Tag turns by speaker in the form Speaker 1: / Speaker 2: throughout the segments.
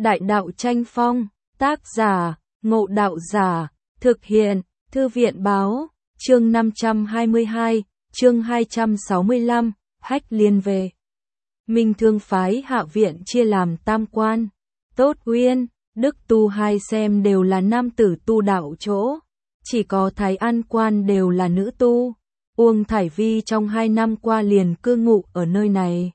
Speaker 1: Đại đạo tranh phong, tác giả, Ngộ Đạo Giả, thực hiện, Thư viện báo, chương 522, chương 265, Hách Liên về. Minh Thương phái Hạ viện chia làm tam quan, Tốt Uyên, Đức Tu hai xem đều là nam tử tu đạo chỗ, chỉ có Thái An quan đều là nữ tu. Uông Thải Vi trong 2 năm qua liền cư ngụ ở nơi này.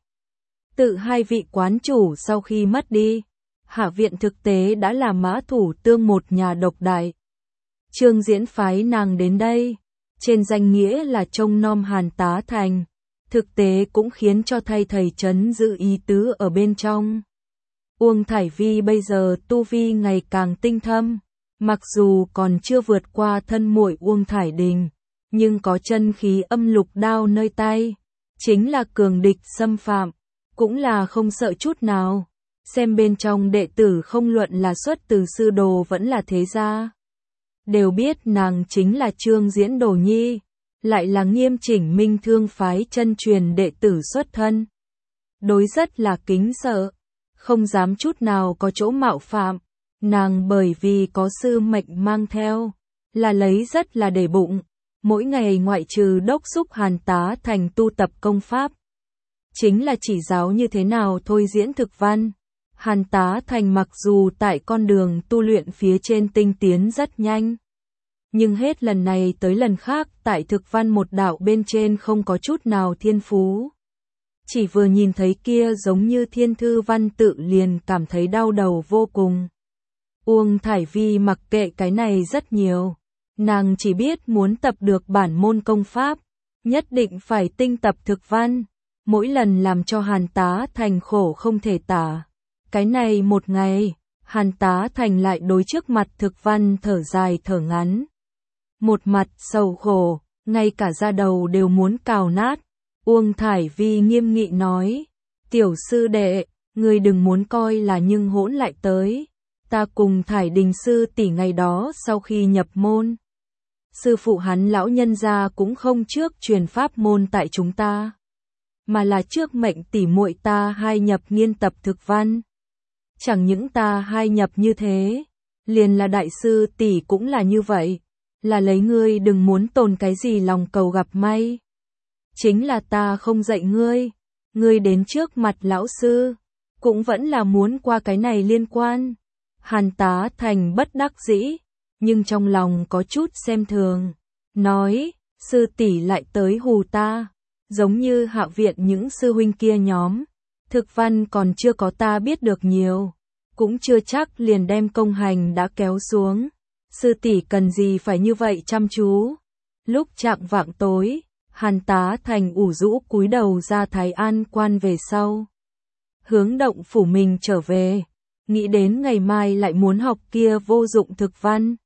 Speaker 1: Tự hai vị quán chủ sau khi mất đi, Hạ viện thực tế đã là Mã Thủ Tương một nhà độc đại. Trương Diễn phái nàng đến đây, trên danh nghĩa là trông nom Hàn Tá Thành, thực tế cũng khiến cho thay thầy trấn giữ ý tứ ở bên trong. Uông Thải Vi bây giờ tu vi ngày càng tinh thâm, mặc dù còn chưa vượt qua thân muội Uông Thải Đình, nhưng có chân khí âm lục đao nơi tay, chính là cường địch xâm phạm, cũng là không sợ chút nào. Xem bên trong đệ tử không luận là xuất từ sư đồ vẫn là thế gia, đều biết nàng chính là Trương Diễn đồ nhi, lại là nghiêm chỉnh Minh Thương phái chân truyền đệ tử xuất thân. Đối rất là kính sợ, không dám chút nào có chỗ mạo phạm, nàng bởi vì có sư mệnh mang theo, là lấy rất là để bụng, mỗi ngày ngoại trừ đốc xúc Hàn Tá Thành tu tập công pháp, chính là chỉ giáo như thế nào thôi diễn thực văn. Hàn Tá Thành mặc dù tại con đường tu luyện phía trên tinh tiến rất nhanh, nhưng hết lần này tới lần khác tại thực văn một đạo bên trên không có chút nào thiên phú. Chỉ vừa nhìn thấy kia giống như thiên thư văn tự liền cảm thấy đau đầu vô cùng. Uông Thải Vi mặc kệ cái này rất nhiều, nàng chỉ biết muốn tập được bản môn công pháp, nhất định phải tinh tập thực văn, mỗi lần làm cho Hàn Tá Thành khổ không thể tả. Cái này một ngày, Hàn Tá Thành lại đối trước mặt thực văn thở dài thở ngắn. Một mặt sầu khổ, ngay cả da đầu đều muốn cào nát. Uông Thải Vi nghiêm nghị nói, tiểu sư đệ, ngươi đừng muốn coi là nhưng hỗn lại tới. Ta cùng Thải Đình sư tỷ ngày đó sau khi nhập môn, sư phụ hắn lão nhân gia cũng không trước truyền pháp môn tại chúng ta, mà là trước mệnh tỷ muội ta hai nhập nghiên tập thực văn. Chẳng những ta hai nhập như thế, liền là đại sư tỷ cũng là như vậy, là lấy ngươi đừng muốn tồn cái gì lòng cầu gặp may. Chính là ta không dạy ngươi, ngươi đến trước mặt lão sư, cũng vẫn là muốn qua cái này liên quan. Hàn Tá Thành bất đắc dĩ, nhưng trong lòng có chút xem thường, nói, sư tỷ lại tới hù ta, giống như Hạ viện những sư huynh kia nhóm. Thực văn còn chưa có ta biết được nhiều, cũng chưa chắc liền đem công hành đã kéo xuống. Sư tỷ cần gì phải như vậy chăm chú. Lúc chạng vạng tối, Hàn Tá Thành ủ rũ cúi đầu ra Thái An quan về sau, hướng động phủ mình trở về, nghĩ đến ngày mai lại muốn học kia vô dụng thực văn.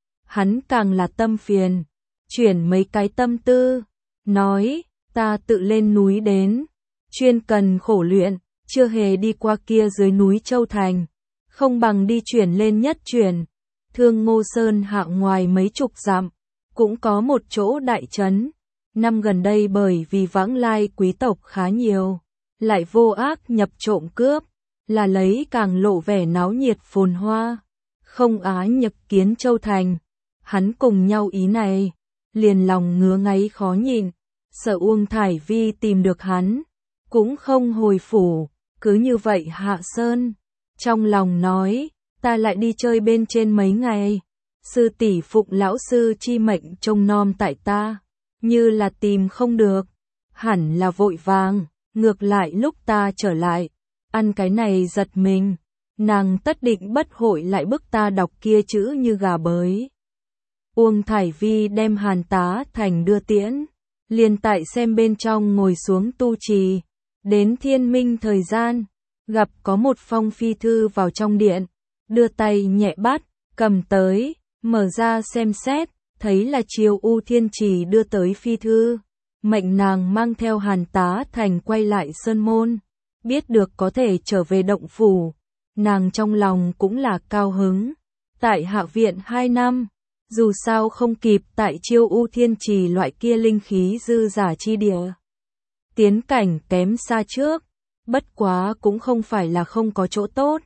Speaker 1: Hắn càng là tâm phiền, chuyển mấy cái tâm tư, nói, ta tự lên núi đến, chuyên cần khổ luyện, chưa hề đi qua kia dưới núi Châu Thành, không bằng đi chuyển lên nhất chuyển. Thương Ngô Sơn hạ ngoài mấy chục dặm, cũng có một chỗ đại trấn. Năm gần đây bởi vì vãng lai quý tộc khá nhiều, lại vô ác nhập trộm cướp, là lấy càng lộ vẻ náo nhiệt phồn hoa, không á nhập kiến Châu Thành. Hắn cùng nhau ý này, liền lòng ngứa ngáy khó nhịn, sợ Uông Thải Vi tìm được hắn, cũng không hồi phủ, cứ như vậy hạ sơn. Trong lòng nói, ta lại đi chơi bên trên mấy ngày, sư tỷ phụng lão sư chi mệnh trông nom tại ta, như là tìm không được, hẳn là vội vàng, ngược lại lúc ta trở lại, ăn cái này giật mình, nàng tất định bất hội lại bức ta đọc kia chữ như gà bới. Uông Thải Vi đem Hàn Tá Thành đưa tiễn, liền tại xem bên trong ngồi xuống tu trì, đến thiên minh thời gian, gặp có một phong phi thư vào trong điện, đưa tay nhẹ bắt, cầm tới, mở ra xem xét, thấy là Triều U Thiên Trì đưa tới phi thư, mệnh nàng mang theo Hàn Tá Thành quay lại sơn môn, biết được có thể trở về động phủ, nàng trong lòng cũng là cao hứng. Tại Hạ viện 2 năm, dù sao không kịp tại Triều U Thiên Trì loại kia linh khí dư giả chi địa, tiến cảnh kém xa trước, bất quá cũng không phải là không có chỗ tốt.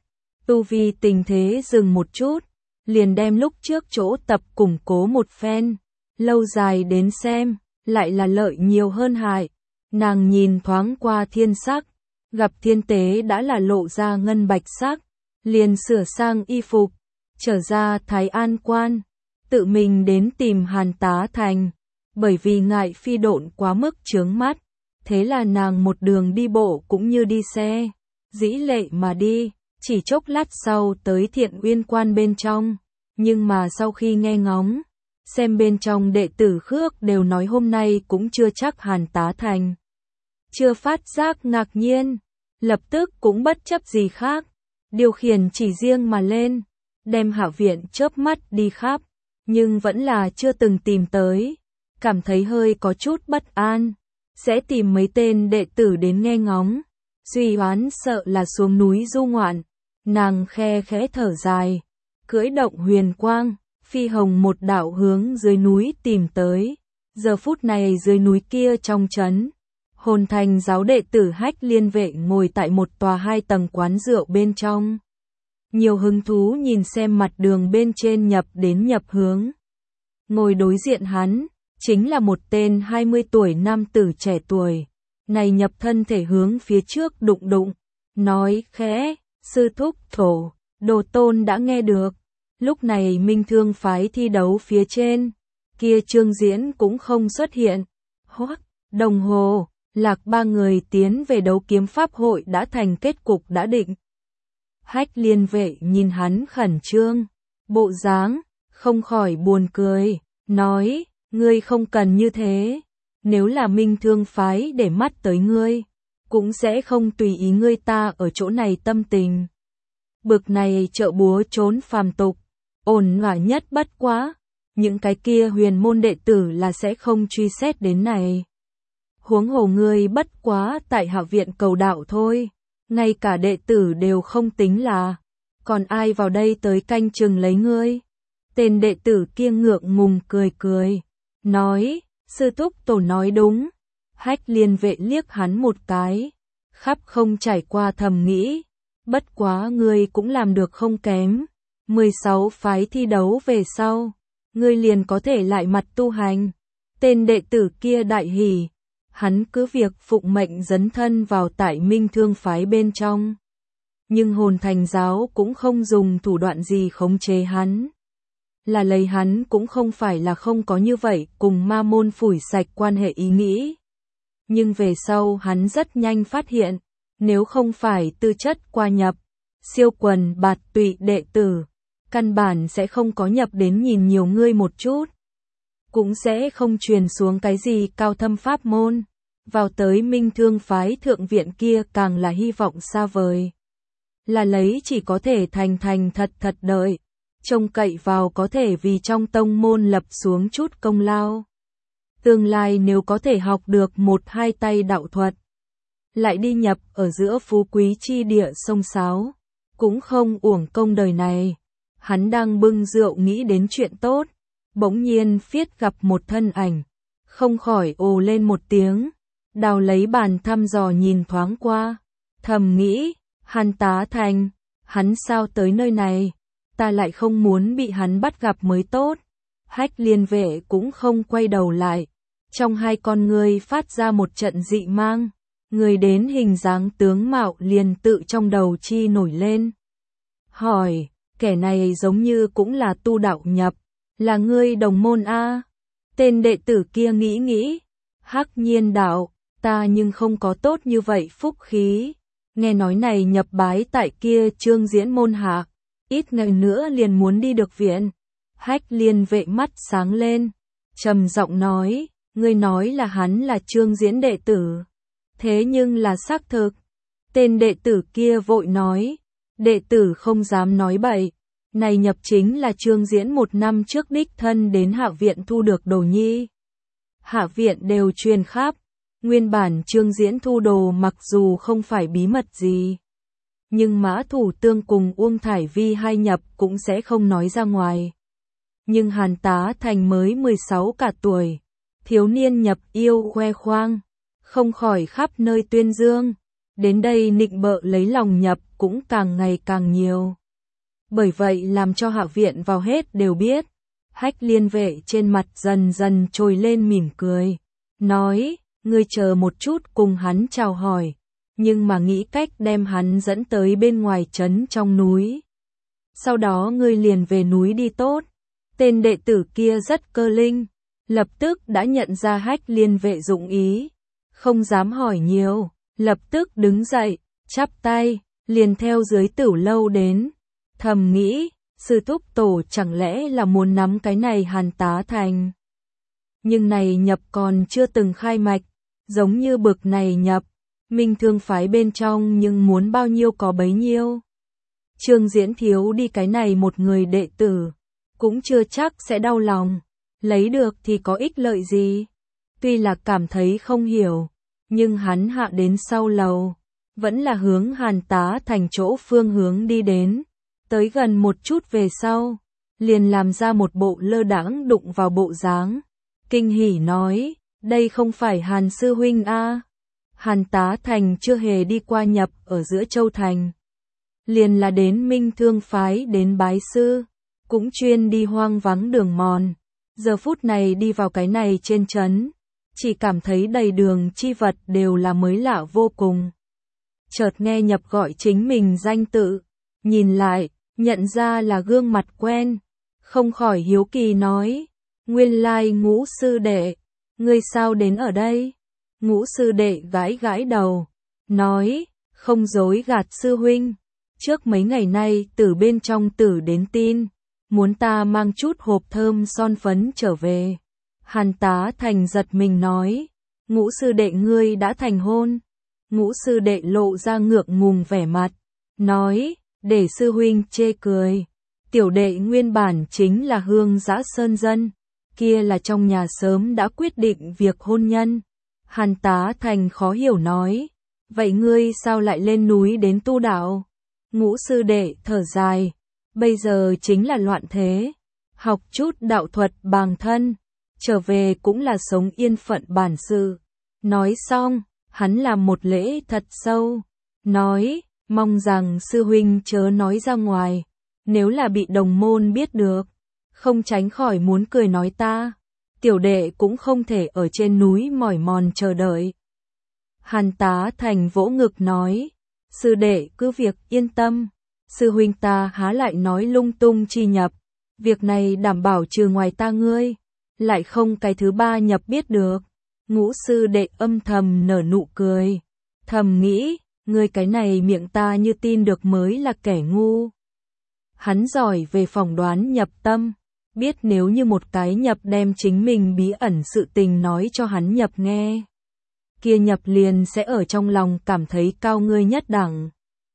Speaker 1: Tu vi tình thế dừng một chút, liền đem lúc trước chỗ tập củng cố một phen, lâu dài đến xem, lại là lợi nhiều hơn hại. Nàng nhìn thoáng qua thiên sắc, gặp thiên tế đã là lộ ra ngân bạch sắc, liền sửa sang y phục, trở ra Thái An quan, tự mình đến tìm Hàn Tá Thành, bởi vì ngại phi độn quá mức chướng mắt, thế là nàng một đường đi bộ cũng như đi xe, dĩ lệ mà đi, chỉ chốc lát sau tới Thiện Uyên quan bên trong, nhưng mà sau khi nghe ngóng, xem bên trong đệ tử khước đều nói hôm nay cũng chưa chắc Hàn Tá Thành. Chưa phát giác ngạc nhiên, lập tức cũng bất chấp gì khác, điều khiển chỉ riêng mà lên, đem Hạ viện chớp mắt đi khắp, nhưng vẫn là chưa từng tìm tới, cảm thấy hơi có chút bất an, sẽ tìm mấy tên đệ tử đến nghe ngóng, suy oán sợ là xuống núi du ngoạn, nàng khe khẽ thở dài, cưỡi động huyền quang, phi hồng một đạo hướng dưới núi tìm tới, giờ phút này dưới núi kia trong trấn. Hồn Thành giáo đệ tử Hách Liên Vệ ngồi tại một tòa 2 tầng quán rượu bên trong. Nhiều hứng thú nhìn xem mặt đường bên trên nhập đến nhập hướng. Ngồi đối diện hắn, chính là một tên 20 tuổi nam tử trẻ tuổi. Này nhập thân thể hướng phía trước đụng đụng, nói khẽ, sư thúc thổ, đồ tôn đã nghe được. Lúc này Minh Thương phái thi đấu phía trên, kia Trương Diễn cũng không xuất hiện. Hoắc, đồng hồ. Lạc 3 người tiến về đấu kiếm pháp hội đã thành kết cục đã định. Hách Liên Vệ nhìn hắn khẩn trương, bộ dáng, không khỏi buồn cười, nói, ngươi không cần như thế, nếu là Minh Thương phái để mắt tới ngươi, cũng sẽ không tùy ý ngươi ta ở chỗ này tâm tình. Bực này trợ búa trốn phàm tục, ổn thỏa nhất bất quá, những cái kia huyền môn đệ tử là sẽ không truy xét đến này. Huống hồ ngươi bất quá tại Hạ viện cầu đạo thôi, ngay cả đệ tử đều không tính là, còn ai vào đây tới canh chừng lấy ngươi. Tên đệ tử kia ngượng ngùng cười cười, nói, sư thúc tổ nói đúng. Hách Liên Vệ liếc hắn một cái, khắp không trải qua thầm nghĩ, bất quá ngươi cũng làm được không kém. 16 phái thi đấu về sau, ngươi liền có thể lại mặt tu hành. Tên đệ tử kia đại hỉ. Hắn cứ việc phụng mệnh dấn thân vào tại Minh Thương phái bên trong. Nhưng Hồn Thành giáo cũng không dùng thủ đoạn gì khống chế hắn. Là lấy hắn cũng không phải là không có như vậy cùng ma môn phủi sạch quan hệ ý nghĩ. Nhưng về sau hắn rất nhanh phát hiện, nếu không phải tư chất qua nhập, siêu quần bạt tụy đệ tử, căn bản sẽ không có nhập đến nhìn nhiều ngươi một chút. Cũng sẽ không truyền xuống cái gì cao thâm pháp môn, vào tới Minh Thương phái thượng viện kia càng là hy vọng xa vời. Là lấy chỉ có thể thành thật đợi, trông cậy vào có thể vì trong tông môn lập xuống chút công lao. Tương lai nếu có thể học được 1-2 tay đạo thuật, lại đi nhập ở giữa phú quý chi địa sông Sáo, cũng không uổng công đời này. Hắn đang bưng rượu nghĩ đến chuyện tốt. Bỗng nhiên phiết gặp một thân ảnh, không khỏi ồ lên một tiếng, đào lấy bàn thăm dò nhìn thoáng qua, thầm nghĩ, Hàn Tá Thành, hắn sao tới nơi này, ta lại không muốn bị hắn bắt gặp mới tốt. Hách Liên Vệ cũng không quay đầu lại, trong hai con ngươi phát ra một trận dị mang, người đến hình dáng tướng mạo liền tự trong đầu chi nổi lên. Hỏi, kẻ này giống như cũng là tu đạo nhập. Là ngươi đồng môn a? Tên đệ tử kia nghĩ, Hắc Nhiên đạo, ta nhưng không có tốt như vậy phúc khí. Nghe nói này nhập bái tại kia Trương Diễn môn hạ, ít ngày nữa liền muốn đi được viện. Hách Liên Vệ mắt sáng lên, trầm giọng nói, ngươi nói là hắn là Trương Diễn đệ tử. Thế nhưng là xác thực. Tên đệ tử kia vội nói, đệ tử không dám nói bậy. Này nhập chính là Trương Diễn 1 năm trước đích thân đến Hạ viện thu được đồ nhi. Hạ viện đều truyền khắp, nguyên bản Trương Diễn thu đồ mặc dù không phải bí mật gì. Nhưng Mã Thủ Tương cùng Uông Thải Vi hai nhập cũng sẽ không nói ra ngoài. Nhưng Hàn Tá Thành mới 16 cả tuổi, thiếu niên nhập yêu khoe khoang, không khỏi khắp nơi tuyên dương. Đến đây nịnh bợ lấy lòng nhập cũng càng ngày càng nhiều. Bởi vậy làm cho hạ viện vào hết đều biết. Hách Liên Vệ trên mặt dần dần trồi lên mỉm cười, nói, ngươi chờ một chút cùng hắn chào hỏi, nhưng mà nghĩ cách đem hắn dẫn tới bên ngoài trấn trong núi. Sau đó ngươi liền về núi đi tốt. Tên đệ tử kia rất cơ linh, lập tức đã nhận ra Hách Liên Vệ dụng ý, không dám hỏi nhiều, lập tức đứng dậy, chắp tay, liền theo dưới Tửu Lâu đến. Thầm nghĩ, sư thúc tổ chẳng lẽ là muốn nắm cái này Hàn Tá Thành. Nhưng này nhập còn chưa từng khai mạch, giống như bực này nhập, Minh Thương phái bên trong nhưng muốn bao nhiêu có bấy nhiêu. Trương Diễn thiếu đi cái này một người đệ tử, cũng chưa chắc sẽ đau lòng, lấy được thì có ích lợi gì. Tuy là cảm thấy không hiểu, nhưng hắn hạ đến sau lầu, vẫn là hướng Hàn Tá Thành chỗ phương hướng đi đến. Tới gần một chút về sau, liền làm ra một bộ lơ đãng đụng vào bộ dáng. Kinh hỉ nói, đây không phải Hàn sư huynh a? Hàn Tá Thành chưa hề đi qua nhập ở giữa Châu Thành. Liền là đến Minh Thương phái đến bái sư, cũng chuyên đi hoang vắng đường mòn. Giờ phút này đi vào cái này trên trấn, chỉ cảm thấy đầy đường chi vật đều là mới lạ vô cùng. Chợt nghe nhập gọi chính mình danh tự, nhìn lại, nhận ra là gương mặt quen, không khỏi hiếu kỳ nói, nguyên lai Ngũ sư đệ, ngươi sao đến ở đây? Ngũ sư đệ gãi gãi đầu, nói, không dối gạt sư huynh, trước mấy ngày nay từ bên trong Tử đến tin, muốn ta mang chút hộp thơm son phấn trở về. Hàn Tá Thành giật mình nói, Ngũ sư đệ ngươi đã thành hôn. Ngũ sư đệ lộ ra ngượng ngùng vẻ mặt, nói, để sư huynh chê cười, tiểu đệ nguyên bản chính là Hương Giã Sơn dân, kia là trong nhà sớm đã quyết định việc hôn nhân. Hàn Tá Thành khó hiểu nói, vậy ngươi sao lại lên núi đến tu đạo? Ngũ sư đệ thở dài, bây giờ chính là loạn thế, học chút đạo thuật bàng thân, trở về cũng là sống yên phận bản sự. Nói xong, hắn làm một lễ thật sâu, nói, mong rằng sư huynh chớ nói ra ngoài, nếu là bị đồng môn biết được, không tránh khỏi muốn cười nói ta, tiểu đệ cũng không thể ở trên núi mỏi mòn chờ đợi. Hàn Tá Thành vỗ ngực nói, sư đệ cứ việc yên tâm, sư huynh ta há lại nói lung tung chi nhập, việc này đảm bảo trừ ngoài ta ngươi, lại không cái thứ ba nhập biết được. Ngũ sư đệ âm thầm nở nụ cười, thầm nghĩ, ngươi cái này miệng ta như tin được mới là kẻ ngu. Hắn giỏi về phỏng đoán nhập tâm, biết nếu như một cái nhập đem chính mình bí ẩn sự tình nói cho hắn nhập nghe, kia nhập liền sẽ ở trong lòng cảm thấy cao ngươi nhất đẳng,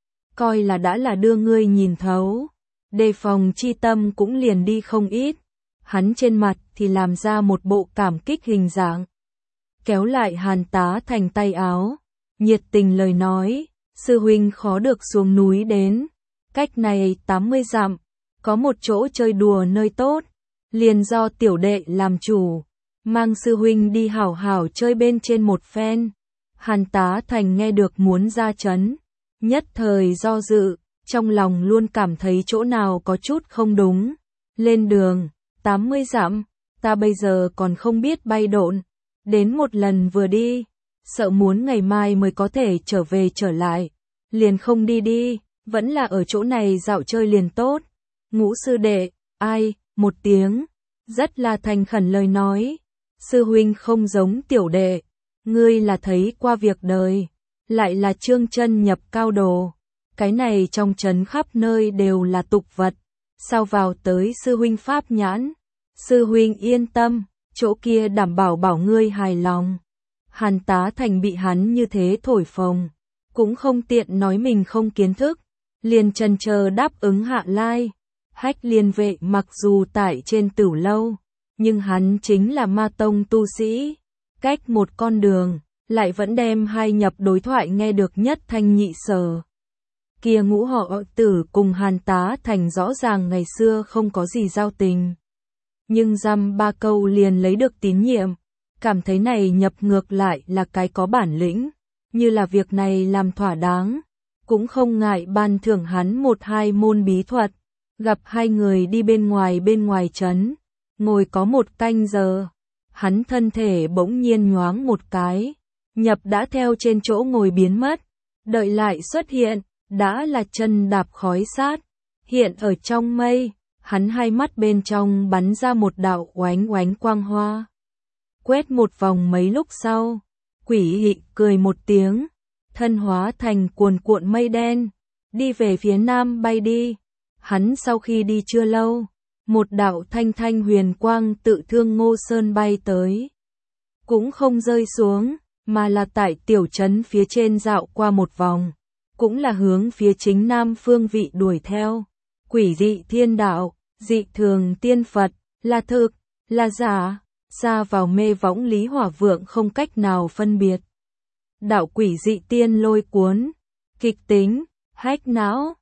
Speaker 1: coi là đã là đưa ngươi nhìn thấu, đề phòng chi tâm cũng liền đi không ít. Hắn trên mặt thì làm ra một bộ cảm kích hình dạng, kéo lại Hàn Tá Thành tay áo, nhiệt tình lời nói, sư huynh khó được xuống núi đến, cách này 80 dặm, có một chỗ chơi đùa nơi tốt, liền do tiểu đệ làm chủ, mang sư huynh đi hảo hảo chơi bên trên một phen. Hàn Tá Thành nghe được muốn ra trấn, nhất thời do dự, trong lòng luôn cảm thấy chỗ nào có chút không đúng. Lên đường, 80 dặm, ta bây giờ còn không biết bay độn, đến một lần vừa đi, sợ muốn ngày mai mới có thể trở về trở lại, liền không đi, vẫn là ở chỗ này dạo chơi liền tốt. Ngũ sư đệ, ai, một tiếng, rất là thành khẩn lời nói, sư huynh không giống tiểu đệ, ngươi là thấy qua việc đời, lại là trương chân nhập cao đồ, cái này trong trấn khắp nơi đều là tục vật, sao vào tới sư huynh pháp nhãn, sư huynh yên tâm, chỗ kia đảm bảo bảo ngươi hài lòng. Hàn Tá Thành bị hắn như thế thổi phồng, cũng không tiện nói mình không kiến thức, liền chần chờ đáp ứng hạ lai. Hách Liên Vệ mặc dù tại trên Tửu Lâu, nhưng hắn chính là ma tông tu sĩ, cách một con đường, lại vẫn đem hai nhập đối thoại nghe được nhất thanh nhị sở. Kia Ngũ họ Tử cùng Hàn Tá Thành rõ ràng ngày xưa không có gì giao tình, nhưng dăm ba câu liền lấy được tín nhiệm, cảm thấy này nhập ngược lại là cái có bản lĩnh, như là việc này làm thỏa đáng, cũng không ngại ban thưởng hắn một hai môn bí thuật. Gặp hai người đi bên ngoài trấn, ngồi có một canh giờ, hắn thân thể bỗng nhiên nhoáng một cái, nhập đã theo trên chỗ ngồi biến mất, đợi lại xuất hiện, đã là chân đạp khói sát, hiện ở trong mây, hắn hai mắt bên trong bắn ra một đạo oánh oánh quang hoa. Quét một vòng mấy lúc sau, quỷ hị cười một tiếng, thân hóa thành cuồn cuộn mây đen, đi về phía nam bay đi. Hắn sau khi đi chưa lâu, một đạo thanh thanh huyền quang tự Thương Ngô Sơn bay tới. Cũng không rơi xuống, mà là tại tiểu trấn phía trên dạo qua một vòng, cũng là hướng phía chính nam phương vị đuổi theo. Quỷ dị thiên đạo, dị thường tiên Phật, là thực, là giả, xa vào mê võng Lý Hỏa Vượng không cách nào phân biệt. Đạo quỷ dị tiên lôi cuốn, kịch tính, hách não,